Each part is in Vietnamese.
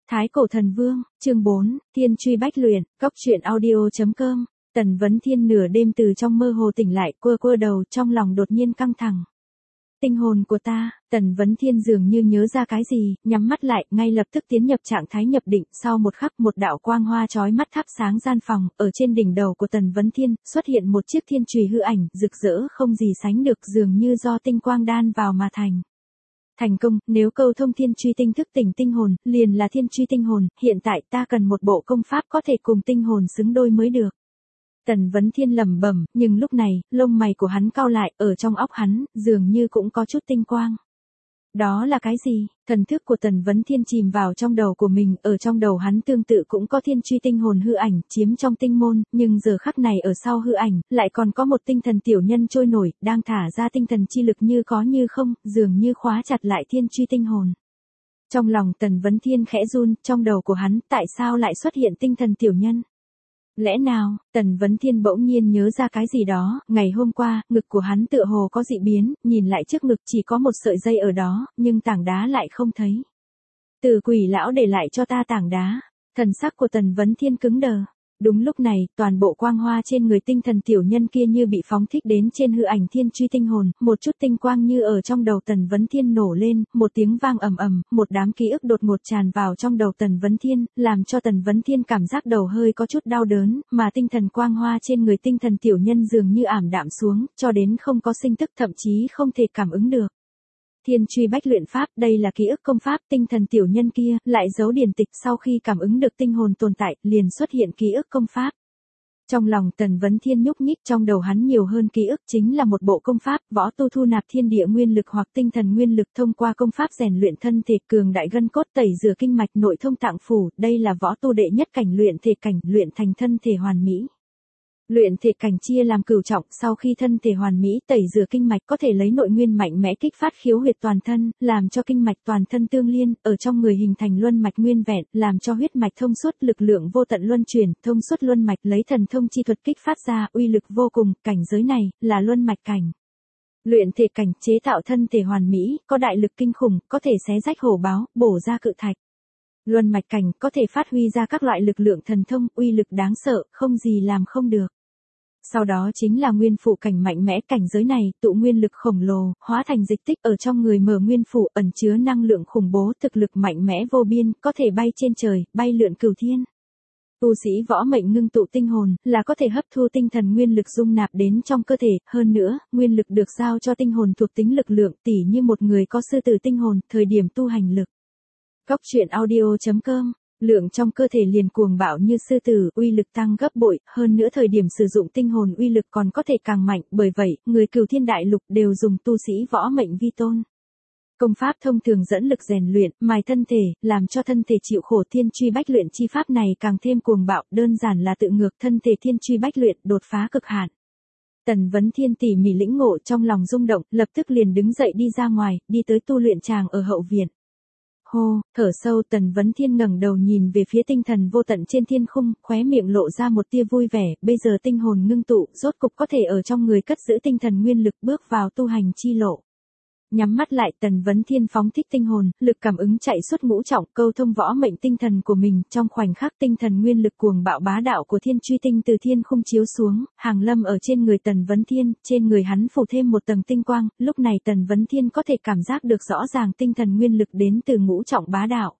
Thái Cổ Thần Vương, chương 4, Thiên Truy Bách Luyện, Cốc truyện audio.com. Tần Vấn Thiên nửa đêm từ trong mơ hồ tỉnh lại, quơ đầu, trong lòng đột nhiên căng thẳng. Tinh hồn của ta, Tần Vấn Thiên dường như nhớ ra cái gì, nhắm mắt lại, ngay lập tức tiến nhập trạng thái nhập định, sau một khắc một đạo quang hoa chói mắt thắp sáng gian phòng, ở trên đỉnh đầu của Tần Vấn Thiên, xuất hiện một chiếc thiên chùy hư ảnh, rực rỡ không gì sánh được, dường như do tinh quang đan vào mà thành. Thành công, nếu câu thông thiên truy tinh thức tỉnh tinh hồn, liền là thiên truy tinh hồn, hiện tại ta cần một bộ công pháp có thể cùng tinh hồn xứng đôi mới được. Tần Vấn Thiên lẩm bẩm, nhưng lúc này, lông mày của hắn cau lại, ở trong óc hắn, dường như cũng có chút tinh quang. Đó là cái gì? Thần thức của Tần Vấn Thiên chìm vào trong đầu của mình, ở trong đầu hắn tương tự cũng có thiên truy tinh hồn hư ảnh, chiếm trong tinh môn, nhưng giờ khắc này ở sau hư ảnh, lại còn có một tinh thần tiểu nhân trôi nổi, đang thả ra tinh thần chi lực như có như không, dường như khóa chặt lại thiên truy tinh hồn. Trong lòng Tần Vấn Thiên khẽ run, trong đầu của hắn, tại sao lại xuất hiện tinh thần tiểu nhân? Lẽ nào, Tần Vấn Thiên bỗng nhiên nhớ ra cái gì đó, ngày hôm qua, ngực của hắn tựa hồ có dị biến, nhìn lại trước ngực chỉ có một sợi dây ở đó, nhưng tảng đá lại không thấy. Từ Quỷ lão để lại cho ta tảng đá, thần sắc của Tần Vấn Thiên cứng đờ. Đúng lúc này, toàn bộ quang hoa trên người tinh thần tiểu nhân kia như bị phóng thích đến trên hư ảnh thiên truy tinh hồn, một chút tinh quang như ở trong đầu Tần Vấn Thiên nổ lên, một tiếng vang ầm ầm, một đám ký ức đột ngột tràn vào trong đầu Tần Vấn Thiên, làm cho Tần Vấn Thiên cảm giác đầu hơi có chút đau đớn, mà tinh thần quang hoa trên người tinh thần tiểu nhân dường như ảm đạm xuống, cho đến không có sinh tức, thậm chí không thể cảm ứng được. Thiên truy bách luyện pháp, đây là ký ức công pháp, tinh thần tiểu nhân kia, lại giấu điển tịch, sau khi cảm ứng được tinh hồn tồn tại, liền xuất hiện ký ức công pháp. Trong lòng Tần Vấn Thiên nhúc nhích, trong đầu hắn nhiều hơn ký ức, chính là một bộ công pháp, võ tu thu nạp thiên địa nguyên lực hoặc tinh thần nguyên lực thông qua công pháp rèn luyện thân thể, cường đại gân cốt, tẩy rửa kinh mạch, nội thông tạng phủ, đây là võ tu đệ nhất cảnh, luyện thể cảnh, luyện thành thân thể hoàn mỹ. Luyện thể cảnh chia làm cửu trọng, sau khi thân thể hoàn mỹ, tẩy rửa kinh mạch, có thể lấy nội nguyên mạnh mẽ kích phát khiếu huyệt toàn thân, làm cho kinh mạch toàn thân tương liên, ở trong người hình thành luân mạch nguyên vẹn, làm cho huyết mạch thông suốt, lực lượng vô tận luân chuyển, thông suốt luân mạch, lấy thần thông chi thuật kích phát ra, uy lực vô cùng, cảnh giới này là luân mạch cảnh. Luyện thể cảnh, chế tạo thân thể hoàn mỹ, có đại lực kinh khủng, có thể xé rách hổ báo, bổ ra cự thạch. Luân mạch cảnh, có thể phát huy ra các loại lực lượng thần thông, uy lực đáng sợ, không gì làm không được. Sau đó chính là nguyên phụ cảnh mạnh mẽ, cảnh giới này, tụ nguyên lực khổng lồ, hóa thành dịch tích ở trong người, mở nguyên phụ, ẩn chứa năng lượng khủng bố, thực lực mạnh mẽ vô biên, có thể bay trên trời, bay lượn cửu thiên. Tu sĩ võ mệnh ngưng tụ tinh hồn, là có thể hấp thu tinh thần nguyên lực dung nạp đến trong cơ thể, hơn nữa, nguyên lực được giao cho tinh hồn thuộc tính lực lượng, tỉ như một người có sư tử tinh hồn, thời điểm tu hành lực. Cốc truyện audio.com. Lượng trong cơ thể liền cuồng bạo như sư tử, uy lực tăng gấp bội, hơn nữa thời điểm sử dụng tinh hồn uy lực còn có thể càng mạnh, bởi vậy, người Cửu Thiên Đại Lục đều dùng tu sĩ võ mệnh vi tôn. Công pháp thông thường dẫn lực rèn luyện, mài thân thể, làm cho thân thể chịu khổ, thiên truy bách luyện chi pháp này càng thêm cuồng bạo, đơn giản là tự ngược thân thể thiên truy bách luyện, đột phá cực hạn. Tần Vấn Thiên tỉ mỉ lĩnh ngộ, trong lòng rung động, lập tức liền đứng dậy đi ra ngoài, đi tới tu luyện tràng ở hậu viện. Hô, thở sâu, Tần Vấn Thiên ngẩng đầu nhìn về phía tinh thần vô tận trên thiên khung, khóe miệng lộ ra một tia vui vẻ, bây giờ tinh hồn ngưng tụ, rốt cục có thể ở trong người cất giữ tinh thần nguyên lực, bước vào tu hành chi lộ. Nhắm mắt lại, Tần Vấn Thiên phóng thích tinh hồn, lực cảm ứng chạy suốt ngũ trọng, câu thông võ mệnh tinh thần của mình, trong khoảnh khắc tinh thần nguyên lực cuồng bạo bá đạo của thiên truy tinh từ thiên khung chiếu xuống, hàng lâm ở trên người Tần Vấn Thiên, trên người hắn phủ thêm một tầng tinh quang, lúc này Tần Vấn Thiên có thể cảm giác được rõ ràng tinh thần nguyên lực đến từ ngũ trọng bá đạo.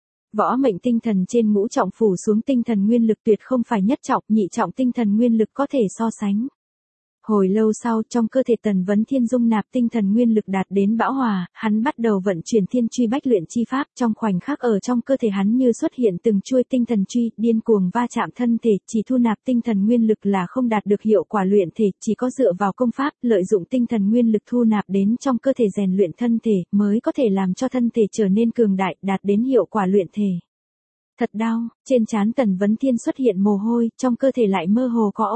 Võ mệnh tinh thần trên ngũ trọng phủ xuống tinh thần nguyên lực tuyệt không phải nhất trọng, nhị trọng tinh thần nguyên lực có thể so sánh. Hồi lâu sau, trong cơ thể Tần Vấn Thiên dung nạp tinh thần nguyên lực đạt đến bão hòa, hắn bắt đầu vận chuyển thiên truy bách luyện chi pháp, trong khoảnh khắc ở trong cơ thể hắn như xuất hiện từng chuôi tinh thần truy, điên cuồng va chạm thân thể, chỉ thu nạp tinh thần nguyên lực là không đạt được hiệu quả luyện thể, chỉ có dựa vào công pháp, lợi dụng tinh thần nguyên lực thu nạp đến trong cơ thể rèn luyện thân thể, mới có thể làm cho thân thể trở nên cường đại, đạt đến hiệu quả luyện thể. Thật đau, trên trán Tần Vấn Thiên xuất hiện mồ hôi, trong cơ thể lại mơ hồ có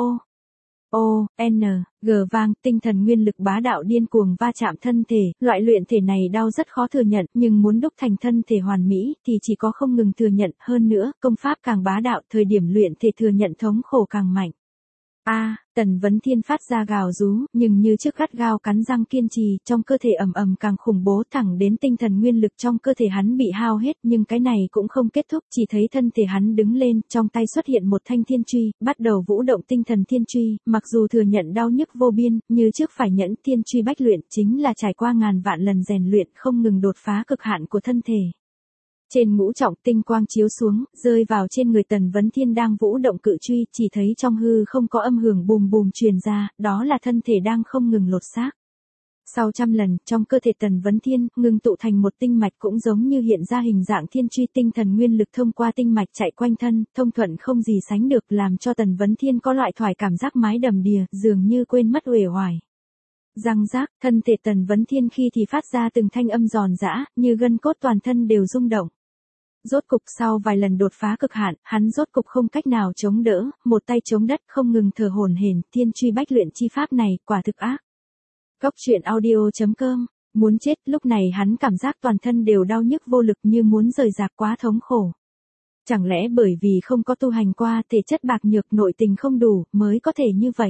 G vang, tinh thần nguyên lực bá đạo điên cuồng va chạm thân thể, loại luyện thể này đau rất khó thừa nhận, nhưng muốn đúc thành thân thể hoàn mỹ, thì chỉ có không ngừng thừa nhận, hơn nữa, công pháp càng bá đạo, thời điểm luyện thể thừa nhận thống khổ càng mạnh. Tần Vấn Thiên phát ra gào rú, nhưng như trước gắt gao cắn răng kiên trì, trong cơ thể ầm ầm càng khủng bố, thẳng đến tinh thần nguyên lực trong cơ thể hắn bị hao hết, nhưng cái này cũng không kết thúc, chỉ thấy thân thể hắn đứng lên, trong tay xuất hiện một thanh thiên truy, bắt đầu vũ động tinh thần thiên truy, mặc dù thừa nhận đau nhức vô biên, như trước phải nhẫn thiên truy bách luyện, chính là trải qua ngàn vạn lần rèn luyện, không ngừng đột phá cực hạn của thân thể. Trên ngũ trọng tinh quang chiếu xuống, rơi vào trên người Tần Vấn Thiên đang vũ động cự truy, chỉ thấy trong hư không có âm hưởng bùm bùm truyền ra, đó là thân thể đang không ngừng lột xác. Sau trăm lần, trong cơ thể Tần Vấn Thiên, ngưng tụ thành một tinh mạch cũng giống như hiện ra hình dạng thiên truy, tinh thần nguyên lực thông qua tinh mạch chạy quanh thân, thông thuận không gì sánh được, làm cho Tần Vấn Thiên có loại thoải cảm giác mái đầm đìa, dường như quên mất uể oải. Răng rác, thân thể Tần Vấn Thiên khi thì phát ra từng thanh âm giòn giã, như gân cốt toàn thân đều rung động. Rốt cục sau vài lần đột phá cực hạn, hắn rốt cục không cách nào chống đỡ, một tay chống đất không ngừng thở hổn hển, thiên truy bách luyện chi pháp này, quả thực ác. Góc truyện audio.com, muốn chết, lúc này hắn cảm giác toàn thân đều đau nhức vô lực như muốn rời rạc, quá thống khổ. Chẳng lẽ bởi vì không có tu hành qua, thể chất bạc nhược, nội tình không đủ, mới có thể như vậy?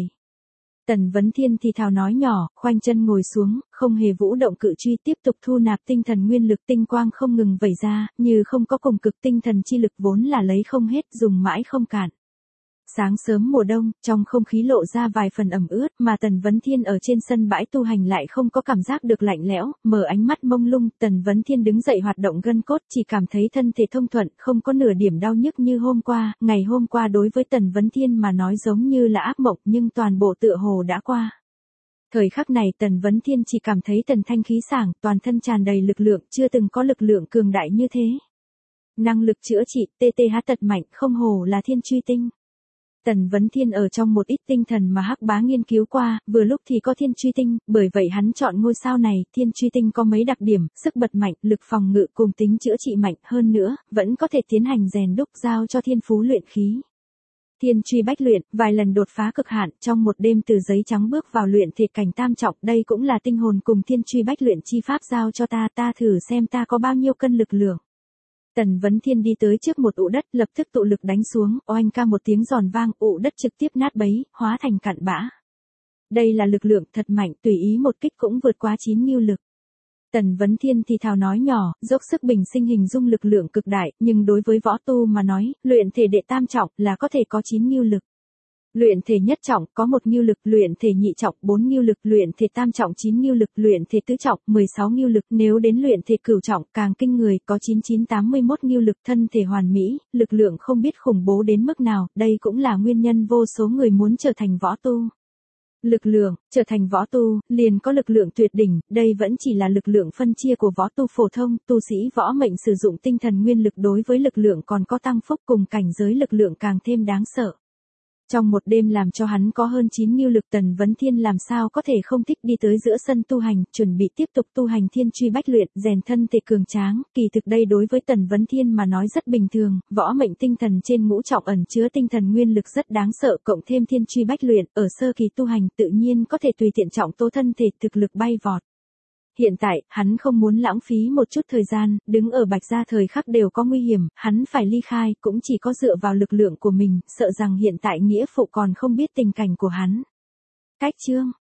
Tần Vấn Thiên thì thào nói nhỏ, khoanh chân ngồi xuống, không hề vũ động cự truy, tiếp tục thu nạp tinh thần nguyên lực, tinh quang không ngừng vẩy ra, như không có cùng cực, tinh thần chi lực vốn là lấy không hết, dùng mãi không cạn. Sáng sớm mùa đông, trong không khí lộ ra vài phần ẩm ướt, mà Tần Vấn Thiên ở trên sân bãi tu hành lại không có cảm giác được lạnh lẽo, mở ánh mắt mông lung, Tần Vấn Thiên đứng dậy hoạt động gân cốt, chỉ cảm thấy thân thể thông thuận, không có nửa điểm đau nhức như hôm qua, ngày hôm qua đối với Tần Vấn Thiên mà nói giống như là ác mộng, nhưng toàn bộ tựa hồ đã qua. Thời khắc này Tần Vấn Thiên chỉ cảm thấy thần thanh khí sảng, toàn thân tràn đầy lực lượng, chưa từng có lực lượng cường đại như thế. Năng lực chữa trị, TTH tật mạnh, không hồ là thiên truy tinh. Tần Vấn Thiên ở trong một ít tinh thần mà Hắc Bá nghiên cứu qua, vừa lúc thì có thiên truy tinh, bởi vậy hắn chọn ngôi sao này, thiên truy tinh có mấy đặc điểm, sức bật mạnh, lực phòng ngự cùng tính chữa trị mạnh, hơn nữa, vẫn có thể tiến hành rèn đúc giao cho thiên phú luyện khí. Thiên truy bách luyện, vài lần đột phá cực hạn, trong một đêm từ giấy trắng bước vào luyện thể cảnh tam trọng, đây cũng là tinh hồn cùng thiên truy bách luyện chi pháp giao cho ta thử xem ta có bao nhiêu cân lực lượng. Tần Vấn Thiên đi tới trước một ụ đất, lập tức tụ lực đánh xuống, oanh ca một tiếng giòn vang, ụ đất trực tiếp nát bấy, hóa thành cặn bã. Đây là lực lượng thật mạnh, tùy ý một kích cũng vượt quá 9 ngưu lực. Tần Vấn Thiên thì thào nói nhỏ, dốc sức bình sinh hình dung lực lượng cực đại, nhưng đối với võ tu mà nói, luyện thể đệ tam trọng là có thể có 9 ngưu lực. Luyện thể nhất trọng có 1 ngưu lực, luyện thể nhị trọng 4 ngưu lực, luyện thể tam trọng 9 ngưu lực, luyện thể tứ trọng 16 ngưu lực, nếu đến luyện thể cửu trọng càng kinh người, có 9981 ngưu lực, thân thể hoàn mỹ, lực lượng không biết khủng bố đến mức nào, đây cũng là nguyên nhân vô số người muốn trở thành võ tu. Lực lượng, trở thành võ tu, liền có lực lượng tuyệt đỉnh, đây vẫn chỉ là lực lượng phân chia của võ tu phổ thông, tu sĩ võ mệnh sử dụng tinh thần nguyên lực đối với lực lượng còn có tăng phúc cùng cảnh giới lực lượng càng thêm đáng sợ. Trong một đêm làm cho hắn có hơn 9 ngưu lực, Tần Vấn Thiên làm sao có thể không thích đi tới giữa sân tu hành, chuẩn bị tiếp tục tu hành thiên truy bách luyện, rèn thân thể cường tráng, kỳ thực đây đối với Tần Vấn Thiên mà nói rất bình thường, võ mệnh tinh thần trên ngũ trọng ẩn chứa tinh thần nguyên lực rất đáng sợ, cộng thêm thiên truy bách luyện, ở sơ kỳ tu hành tự nhiên có thể tùy tiện trọng tố thân thể, thực lực bay vọt. Hiện tại, hắn không muốn lãng phí một chút thời gian, đứng ở Bạch Gia thời khắc đều có nguy hiểm, hắn phải ly khai, cũng chỉ có dựa vào lực lượng của mình, sợ rằng hiện tại nghĩa phụ còn không biết tình cảnh của hắn. Cách chương